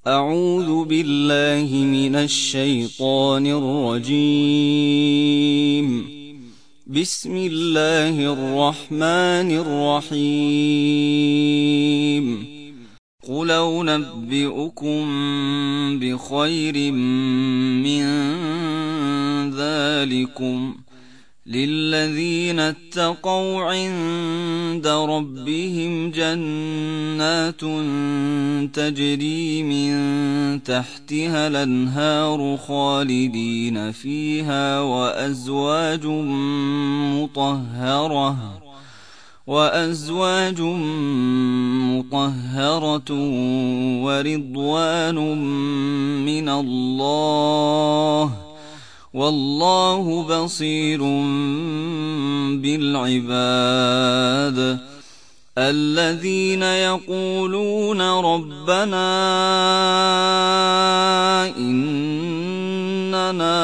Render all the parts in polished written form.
أعوذ بالله من الشيطان الرجيم. بسم الله الرحمن الرحيم. قل أنبئكم بخير من ذلكم للذين اتقوا عند ربهم جنات تجري من تحتها الأنهار خالدين فيها وأزواج مطهرة ورضوان من الله والله بصير بالعباد. الذين يقولون ربنا إننا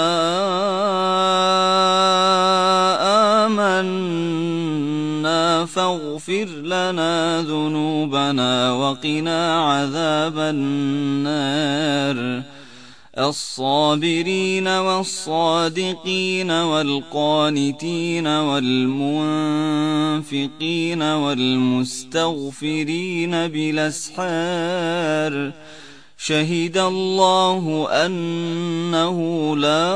آمنا فاغفر لنا ذنوبنا وقنا عذاب النار. الصابرين والصادقين والقانتين والمنفقين والمستغفرين بالأسحار. شهد الله أنه لا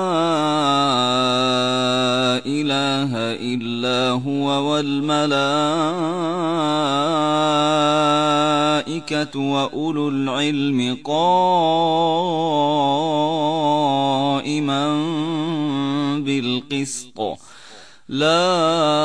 إله إلا هو والملائكة وأولو العلم قائما بالقسط. لا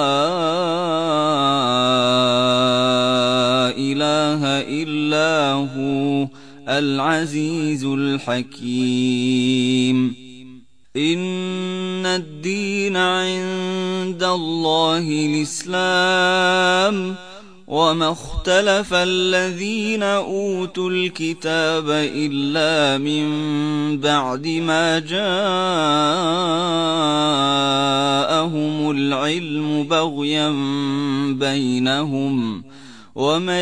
إله إلا هو العزيز الحكيم. إن الدين عند الله الإسلام وما اختلف الذين أوتوا الكتاب إلا من بعد ما جاءهم العلم بغيا بينهم. ومن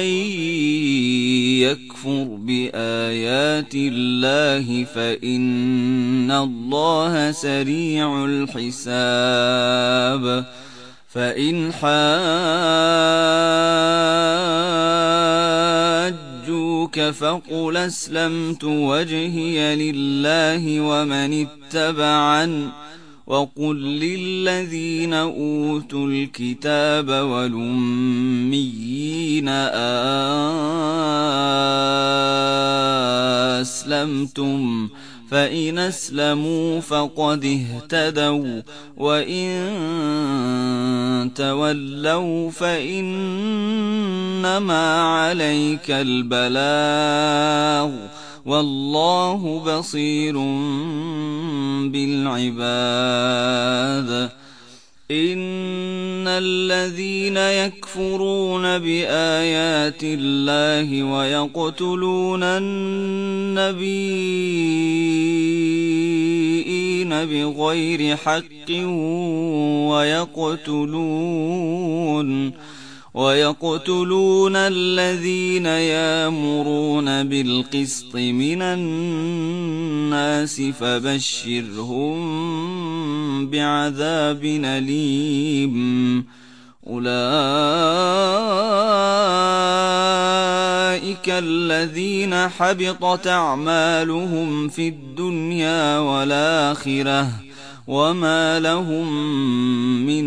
يكفر بآيات الله فإن الله سريع الحساب. فإن حاجوك فقل أسلمت وجهي لله ومن اتبعني وقل للذين أوتوا الكتاب والأميين أسلمتم؟ فإن أسلموا فقد اهتدوا وإن تولوا فإنما عليك البلاغ والله بصير بالعباد. إن الذين يكفرون بآيات الله ويقتلون النبيين بغير حق ويقتلون الذين يأمرون بالقسط من الناس فبشرهم بعذاب أليم. أولئك الذين حبطت أعمالهم في الدنيا والآخرة وما لهم من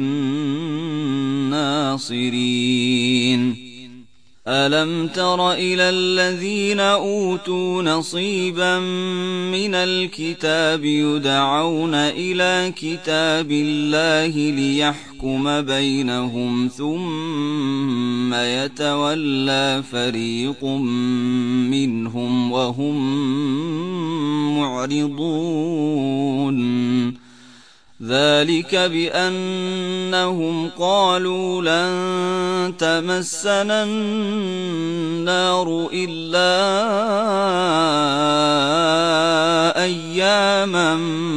ناصرين. ألم تر إلى الذين أوتوا نصيبا من الكتاب يدعون إلى كتاب الله ليحكم بينهم ثم يتولى فريق منهم وهم معرضون. ذلك بأنهم قالوا لن تمسنا النار إلا أياما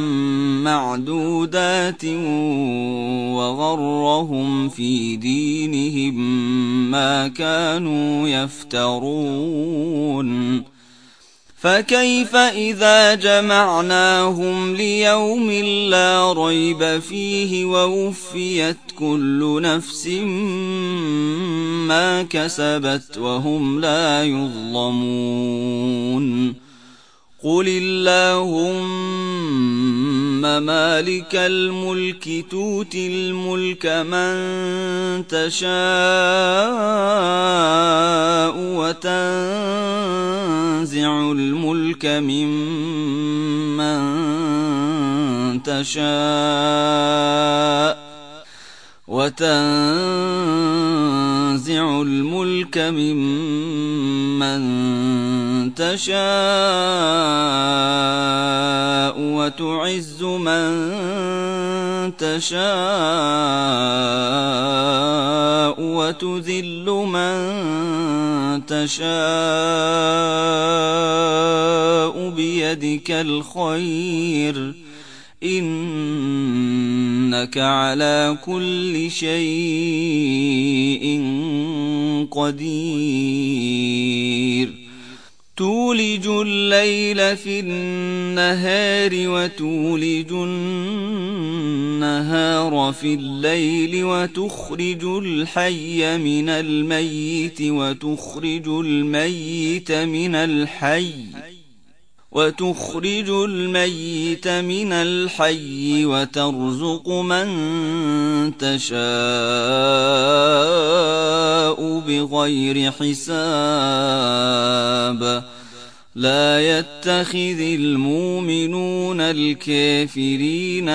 معدودات وغرهم في دينهم ما كانوا يفترون. فكيف إذا جمعناهم ليوم لا ريب فيه ووفيت كل نفس ما كسبت وهم لا يظلمون قل اللهم مالك الملك تؤتي الملك من تشاء وتنزع الملك ممن تشاء وتعز من تشاء وتذل من تشاء بيدك الخير إنك على كل شيء قدير تولج الليل في النهار وتولج النهار في الليل وتخرج الحي من الميت وتخرج الميت من الحي وترزق من تشاء بغير حساب لا يتخذ المؤمنون الكافرين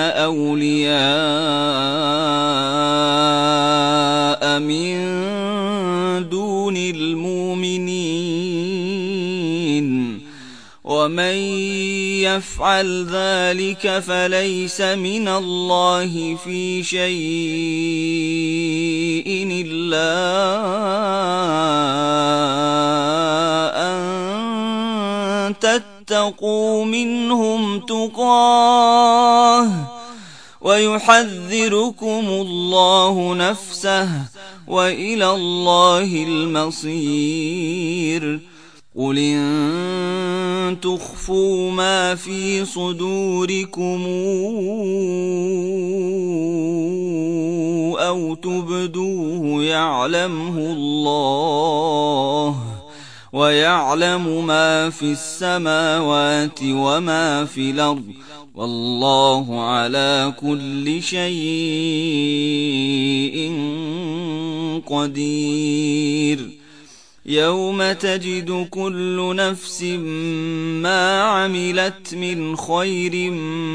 أولياء من دون المؤمنين ومن يفعل ذلك فليس من الله في شيء إلا أن تتقوا منهم تقاه ويحذركم الله نفسه وإلى الله المصير قل إن تخفوا ما في صدوركم أو تبدوه يعلمه الله ويعلم ما في السماوات وما في الأرض والله على كل شيء قدير يوم تجد كل نفس ما عملت من خير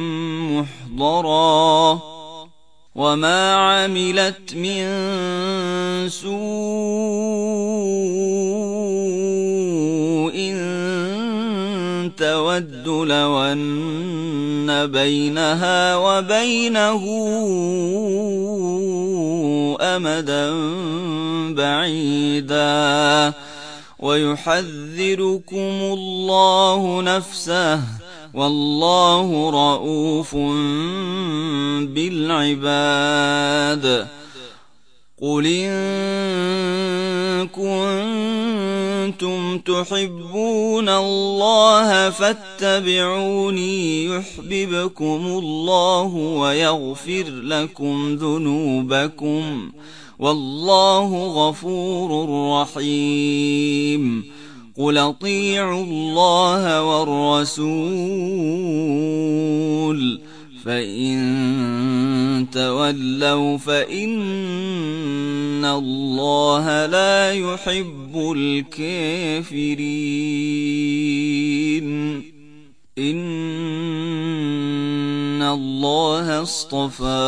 محضرا وما عملت من سوء تود لو أن بينها وبينه أمدا بعيدا ويحذركم الله نفسه والله رؤوف بالعباد قل إن كنتم تحبون الله فاتبعوني يحببكم الله ويغفر لكم ذنوبكم والله غفور رحيم قل اطيعوا الله والرسول فإن تولوا فإن الله لا يحب الكافرين إن الله اصطفى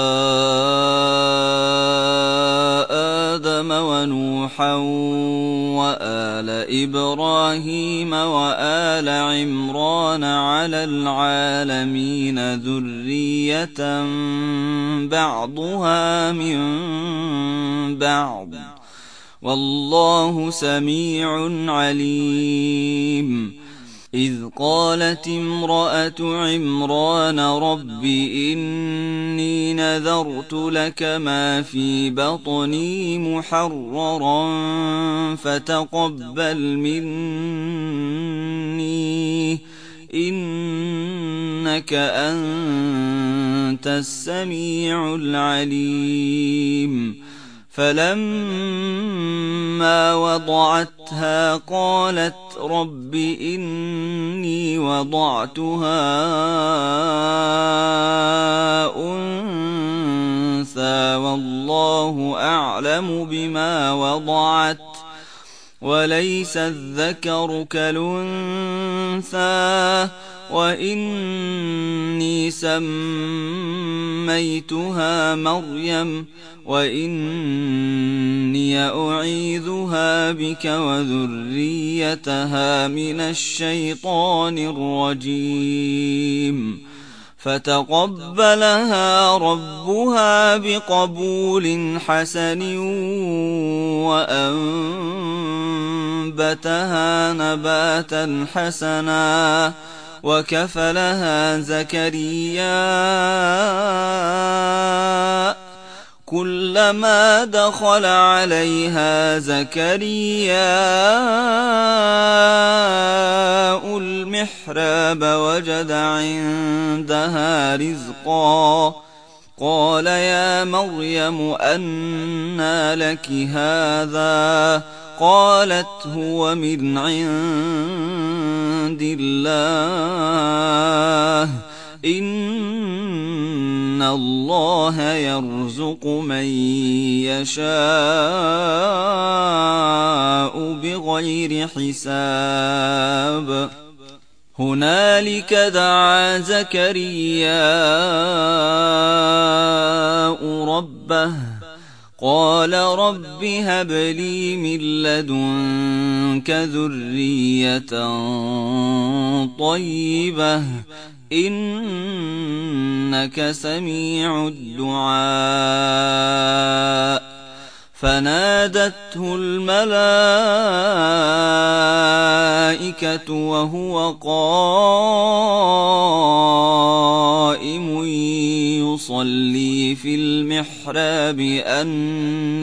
آدم ونوحا وآل إبراهيم وآل عمران على العالمين ذرية بعضها من بعض والله سميع عليم إذ قالت امرأة عمران رب إني نذرت لك ما في بطني محررا فتقبل مني إنك أنت السميع العليم. فلما وضعتها قالت رب إني وضعتها أنثى والله أعلم بما وضعت وليس الذكر كالأنثى وإني سميتها مريم وإني أعيذها بك وذريتها من الشيطان الرجيم. فتقبلها ربها بقبول حسن وأنبتها نباتا حسنا وكفلها زكريا. كلما دخل عليها زكريا المحراب وجد عندها رزقا. قال يا مريم أنى لك هذا؟ قالت هو من عند الله إن الله يرزق من يشاء بغير حساب. هنالك دعا زكرياء ربه قال رب هب لي من لدنك ذرية طيبة إنك سميع الدعاء. فنادته الملائكة وهو قائم يصلي في المحراب أن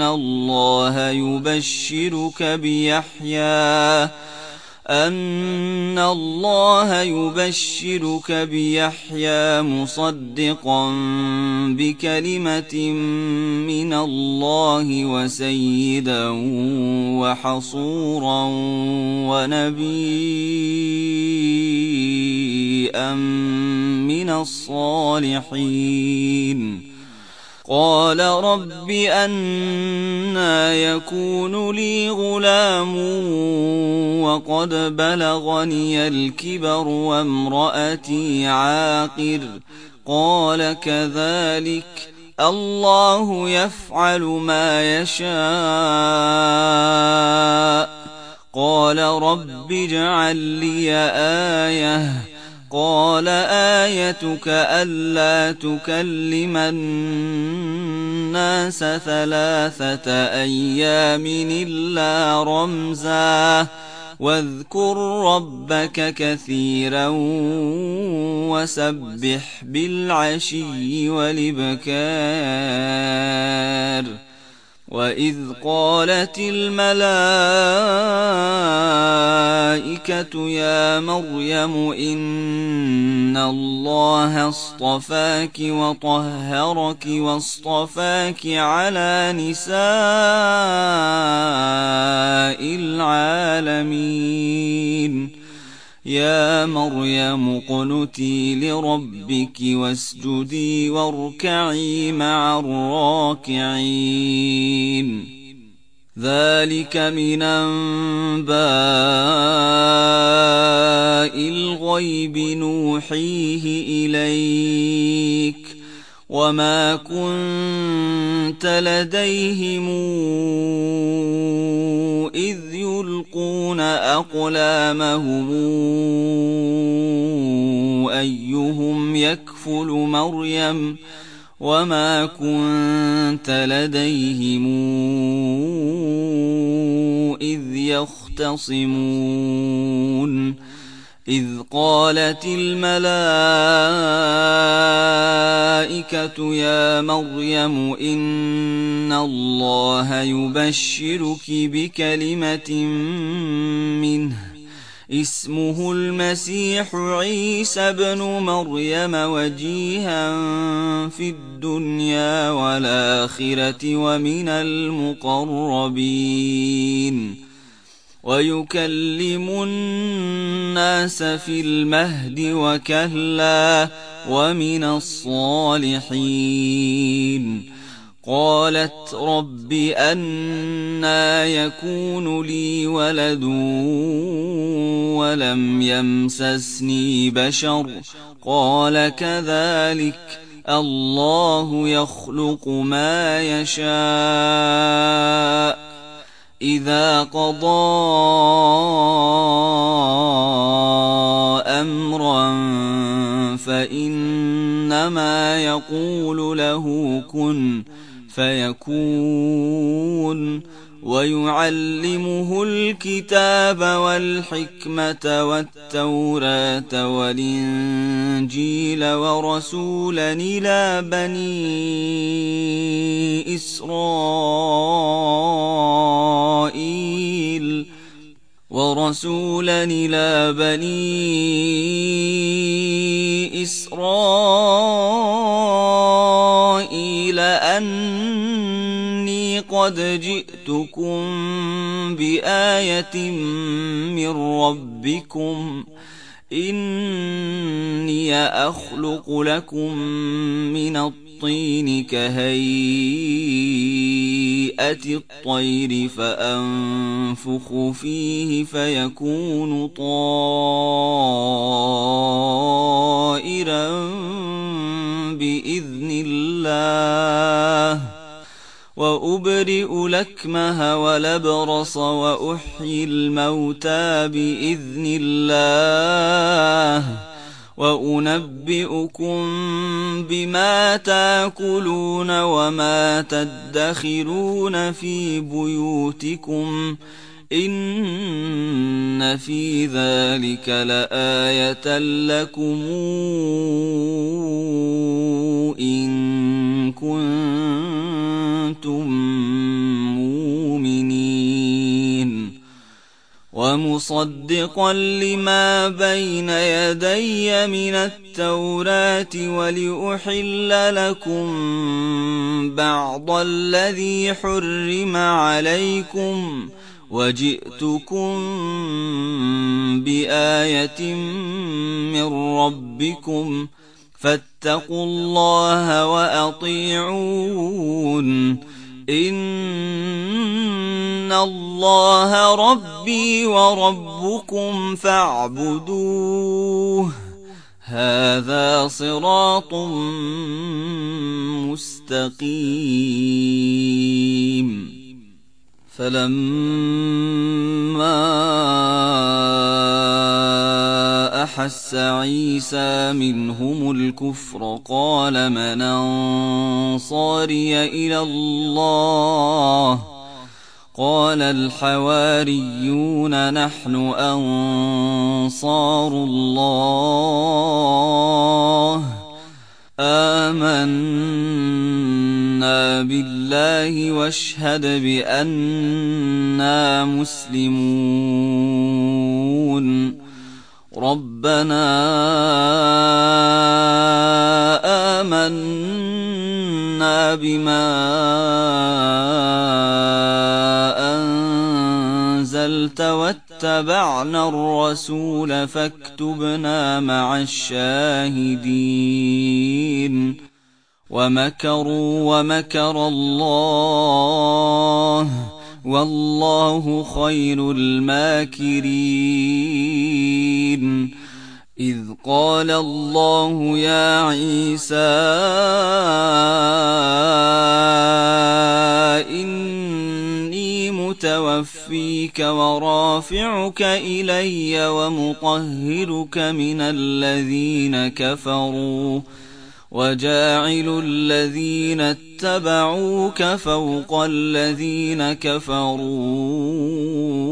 الله يبشرك بيحيى مصدقا بكلمة من الله وسيدا وحصورا ونبيا من الصالحين. قال رب أنى يكون لي غلام وقد بلغني الكبر وامرأتي عاقر؟ قال كذلك الله يفعل ما يشاء. قال رب اجعل لي آية. قال آيتك ألا تكلم الناس 3 أيام إلا رمزا واذكر ربك كثيرا وسبح بالعشي والإبكار. وإذ قالت الملائكة يا مريم إن الله اصطفاك وطهرك واصطفاك على نساء العالمين. يا مريم اقنتي لربك واسجدي واركعي مع الراكعين. ذلك من أنباء الغيب نوحيه إليك وما كنت لديهم إذ يلقون أقلامهم أيهم يكفل مريم وما كنت لديهم إذ يختصمون. إذ قالت الملائكة يا مريم إن الله يبشرك بكلمة منه اسمه المسيح عيسى بن مريم وجيها في الدنيا والآخرة ومن المقربين ويكلم الناس في المهد وكهلا ومن الصالحين. قالت رب أنى يكون لي ولد ولم يمسسني بشر قال كذلك الله يخلق ما يشاء إذا قضى أمرا فإنما يقول له كن فيكون. ويعلمه الكتاب والحكمة والتوراة والإنجيل ورسولا إلى بني إسرائيل أني قد جئتكم بآية من ربكم إني أخلق لكم من الطين كهيئة الطير فأنفخ فيه فيكون طائرا بإذن الله وأبرئ الأكمه والأبرص وأحيي الموتى بإذن الله وأنبئكم بما تأكلون وما تدخرون في بيوتكم إن في ذلك لآية لكم إن كنتم مؤمنين. ومصدقا لما بين يدي من التوراة ولأحل لكم بعض الذي حرم عليكم وجئتكم بآية من ربكم فاتقوا الله وأطيعون إن الله ربي وربكم فاعبدوه هذا صراط مستقيم. فلما أحس عيسى منهم الكفر قال من أنصاري إلى الله قال الحواريون نحن أنصار الله آمنا بالله واشهد بأننا مسلمون. ربنا آمنا بما أنزلت واتبعنا الرسول فاكتبنا مع الشاهدين. ومكروا ومكر الله والله خير الماكرين. إذ قال الله يا عيسى إني متوفيك ورافعك إلي ومطهرك من الذين كفروا وجاعل الذين اتبعوك فوق الذين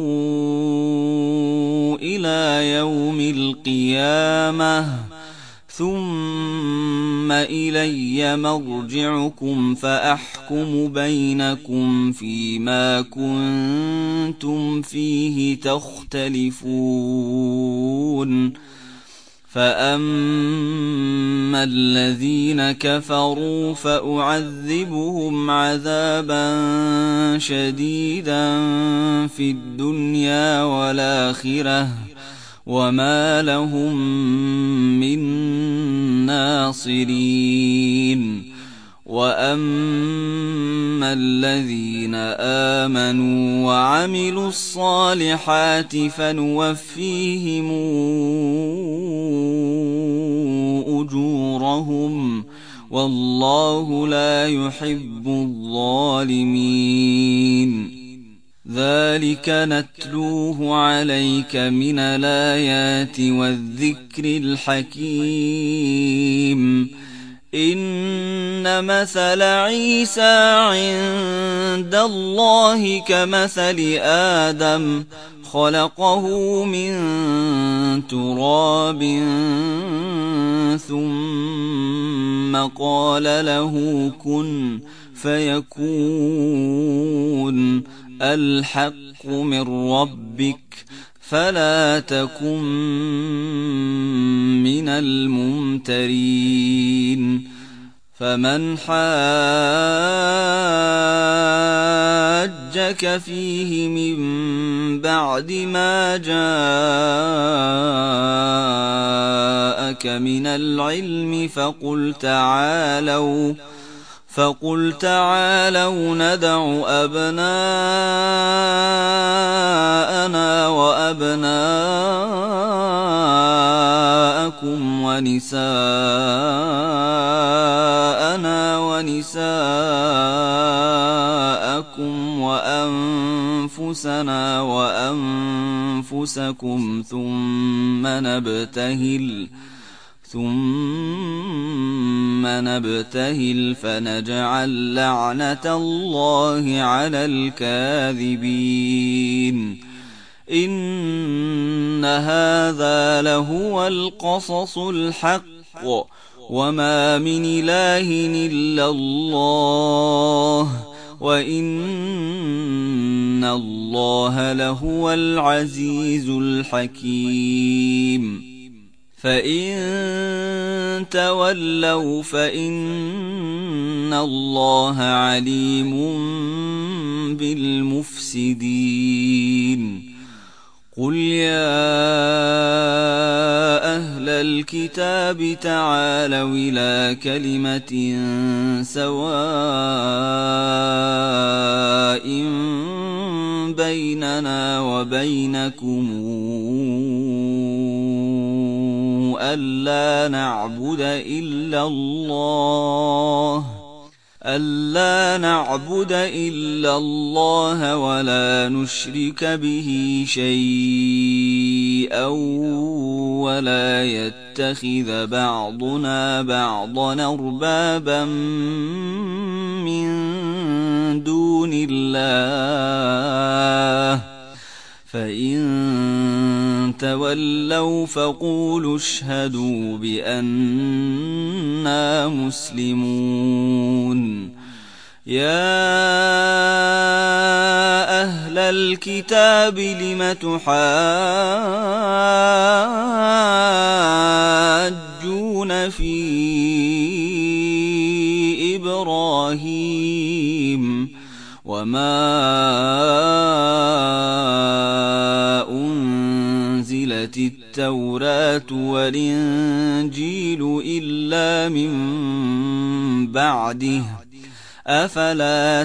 كفروا إلى يوم القيامة ثم إلي مرجعكم فأحكم بينكم فيما كنتم فيه تختلفون فأما الذين كفروا فأعذبهم عذابا شديدا في الدنيا والآخرة وما لهم من ناصرين وأما الذين آمنوا وعملوا الصالحات فنوفيهم أجورهم والله لا يحب الظالمين ذلك نتلوه عليك من الآيات والذكر الحكيم إن مثل عيسى عند الله كمثل آدم خلقه من تراب ثم قال له كن فيكون الحق من ربك فلا تكن من الممترين فمن حاجك فيه من بعد ما جاءك من العلم فقل تعالوا ندع أبناءنا وأبناءكم ونساءنا ونساءكم وأنفسنا وأنفسكم ثم نبتهل فنجعل لعنة الله على الكاذبين إن هذا لهو القصص الحق وما من إله إلا الله وإن الله لهو العزيز الحكيم فإن تولوا فإن الله عليم بالمفسدين قل يا أهل الكتاب تعالوا إلى كلمة سواء بيننا وبينكم ألا نعبد إلا الله ولا نشرك به شيئا ولا يتخذ بعضنا بعضا أربابا من دون الله فإن تولوا فقولوا اشهدوا بأننا مسلمون يا أهل الكتاب لم تحاجون في إبراهيم وما أنزلت التوراة والإنجيل إلا من بعده أفلا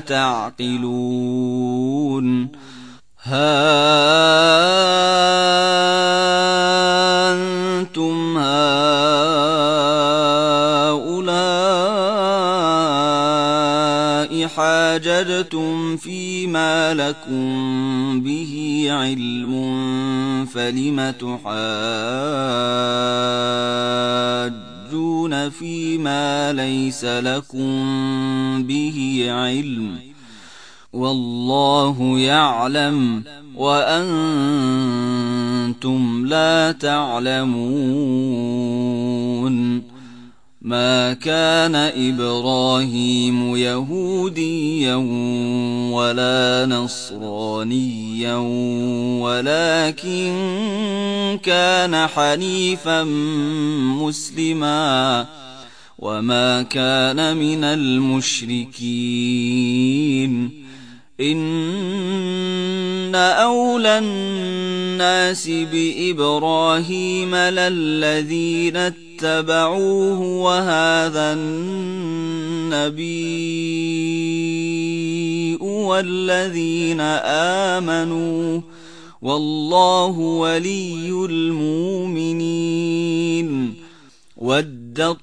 تعقلون ها أنتم هؤلاء حاججتم فيما لكم به علم فلم تحاجون فيما ليس لكم به علم والله يعلم وأنتم لا تعلمون ما كان إبراهيم يهوديا ولا نصرانيا ولكن كان حنيفا مسلما وما كان من المشركين إن أولى الناس بإبراهيم للذين اتبعوه وهذا النبي والذين آمنوا والله ولي المؤمنين ودت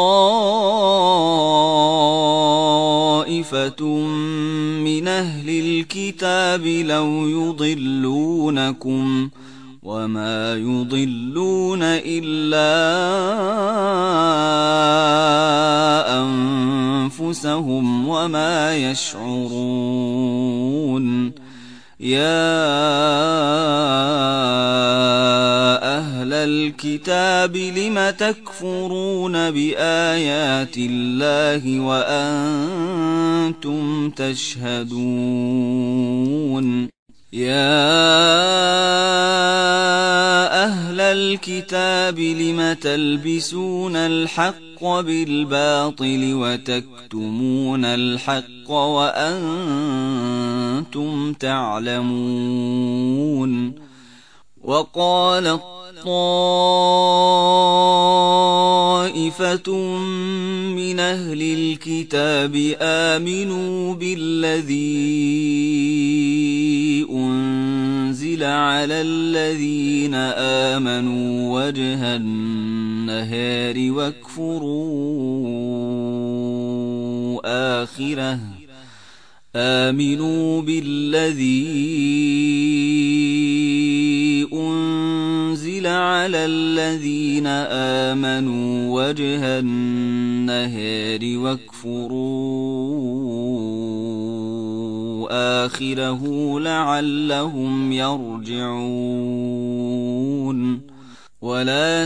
طائفة من أهل الكتاب لو يضلونكم وما يضلون إلا أنفسهم وما يشعرون يا أهل الكتاب لم تكفرون بآيات الله وأنتم تشهدون يا أهل الكتاب لم تلبسون الحق بالباطل وتكتمون الحق وأنتم تعلمون وقال طائفة من أهل الكتاب آمنوا بالذي أنزل على الذين آمنوا وجه النهار واكفروا آخره آمنوا بالذي أنزل على الذين آمنوا وجه النهار واكفروا آخره لعلهم يرجعون ولا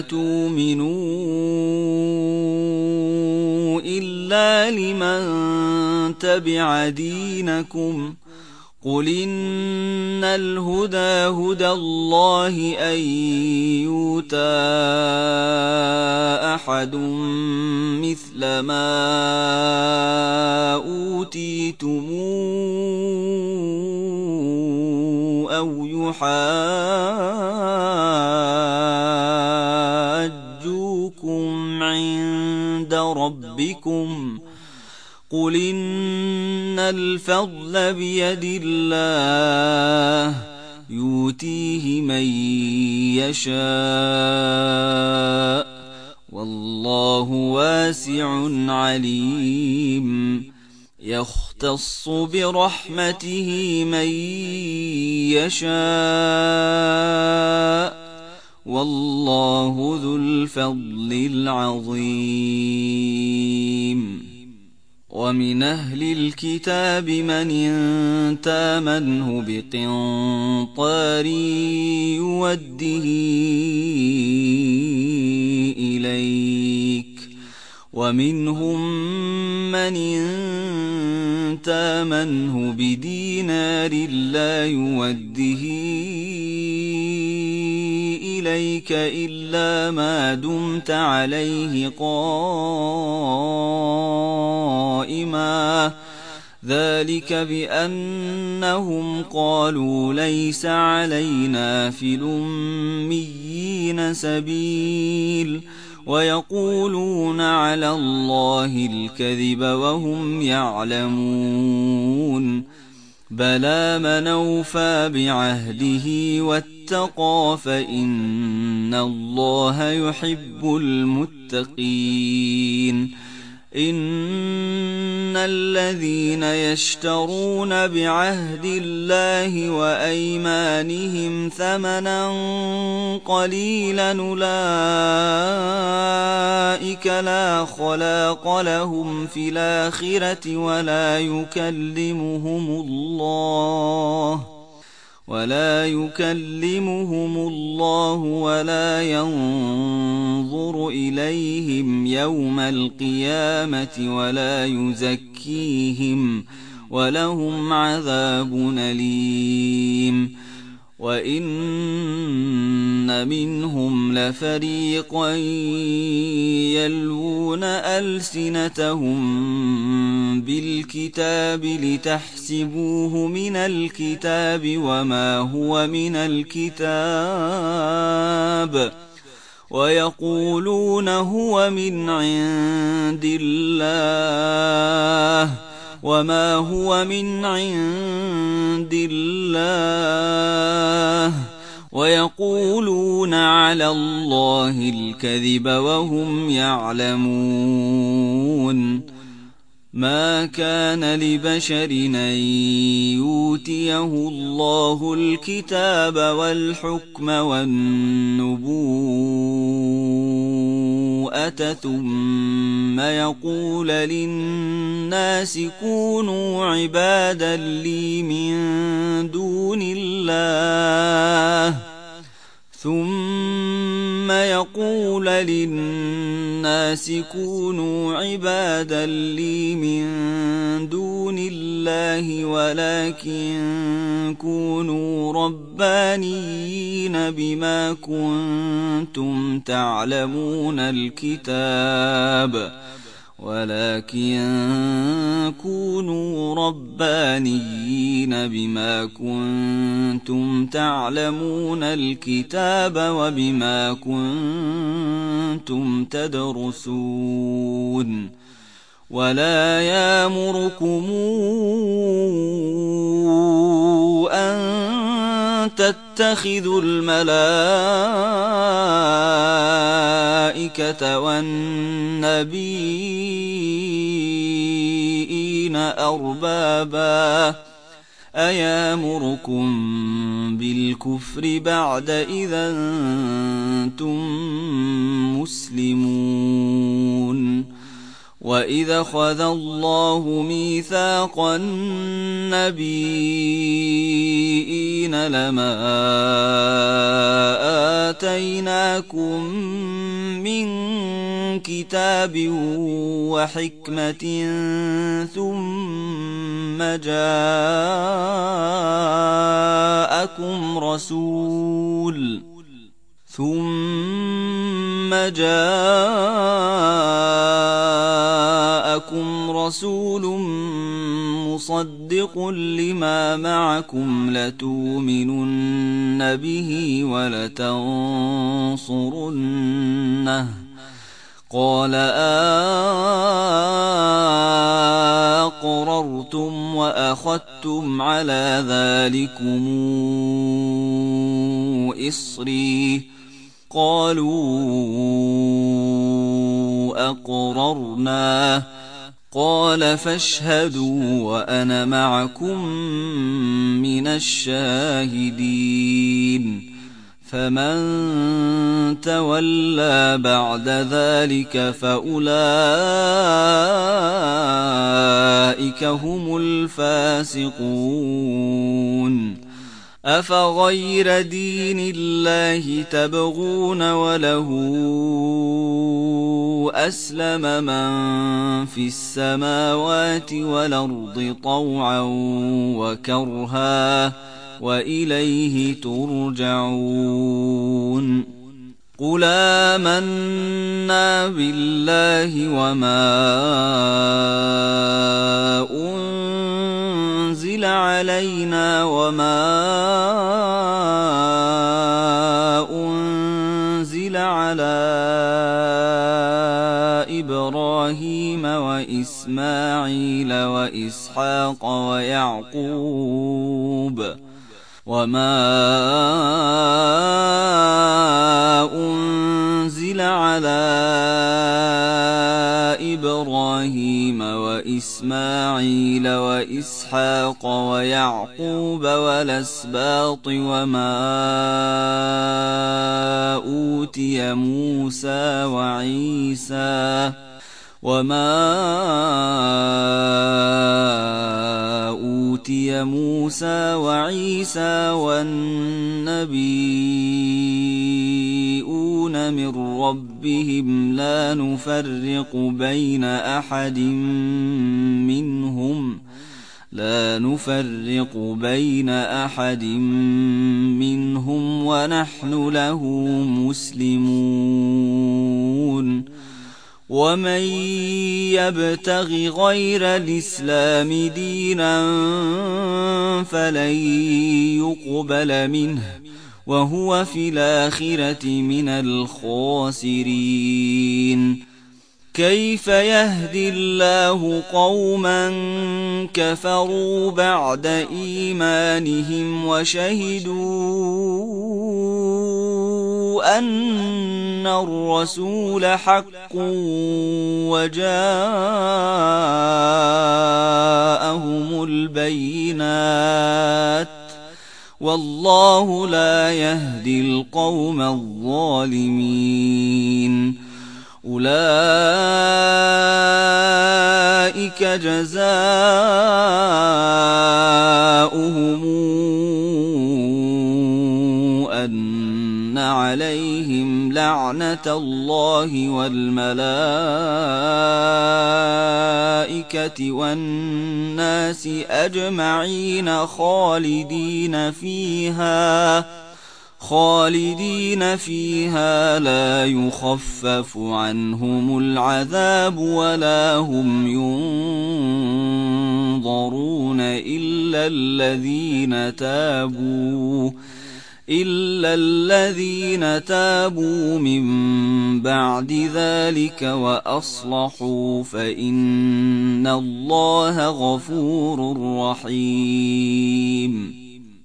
تؤمنوا إلا لمن تبع دينكم قل إن الهدى هدى الله أن يؤتى أحد مثل ما أوتيتم أو يحاجوكم عند ربكم قل إن الفضل بيد الله يؤتيه من يشاء والله واسع عليم يختص برحمته من يشاء والله ذو الفضل العظيم ومن أهل الكتاب من إن تامنه بقنطار يوده إليك ومنهم من إن تامنه بدينار لا يوده إليك إلا ما دمت عليه قائما ذلك بأنهم قالوا ليس علينا في الأميين سبيل ويقولون على الله الكذب وهم يعلمون بلى من أوفى بعهده واتقى فإن الله يحب المتقين إن الذين يشترون بعهد الله وأيمانهم ثمنا قليلا أولئك لا خلاق لهم في الآخرة ولا يكلمهم الله ولا ينظر إليهم يوم القيامة ولا يزكيهم ولهم عذاب أليم. وإن منهم لفريقا يلوون ألسنتهم بالكتاب لتحسبوه من الكتاب وما هو من الكتاب ويقولون هو من عند الله وما هو من عند الله ويقولون على الله الكذب وهم يعلمون. ما كان لبشر أن يؤتيه الله الكتاب والحكم والنبوءة ثم يقول للناس كونوا عبادا لي من دون الله ولكن كونوا ربانيين بما كنتم تعلمون الكتاب وبما كنتم تدرسون. ولا يأمركم أن تتخذوا الملائكة والنبيين أربابا أيامركم بالكفر بعد إذا أنتم مسلمون. وإذا أخذ الله ميثاق النبيين لما آتيناكم من كتاب وحكمة ثم جاءكم رسول مصدق لما معكم لتؤمنن به ولتنصرنه قال أقررتم وأخذتم على ذلكم إصري قالوا أقررنا قال فاشهدوا وأنا معكم من الشاهدين. فمن تولى بعد ذلك فأولئك هم الفاسقون. أفغير دين الله تبغون وله أسلم من في السماوات والأرض طوعا وكرها وإليه ترجعون. قل آمنا بالله وما أنزل علينا وما أنزل على إبراهيم وإسماعيل وإسحاق ويعقوب وما أنزل على إبراهيم وإسماعيل وإسحاق ويعقوب والأسباط وما أوتي موسى وعيسى أوتي موسى وعيسى والنبيون من ربهم لا نفرق بين أحد منهم ونحن له مسلمون ومن يبتغ غير الإسلام دينا فلن يقبل منه وهو في الآخرة من الخاسرين كيف يهدي الله قوما كفروا بعد إيمانهم وشهدوا أن الرسول حق وجاءهم البينات والله لا يهدي القوم الظالمين أولئك جزاؤهم أن عليهم لعنة الله والملائكة والناس أجمعين خالدين فيها لا يخفف عنهم العذاب ولا هم ينظرون إلا الذين تابوا من بعد ذلك وأصلحوا فإن الله غفور رحيم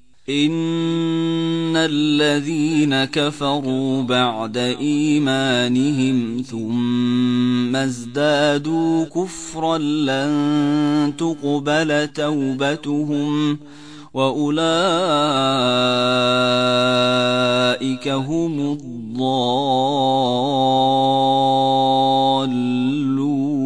إن الذين كفروا بعد إيمانهم ثم ازدادوا كفرا لن تقبل توبتهم وأولئك هم الضالون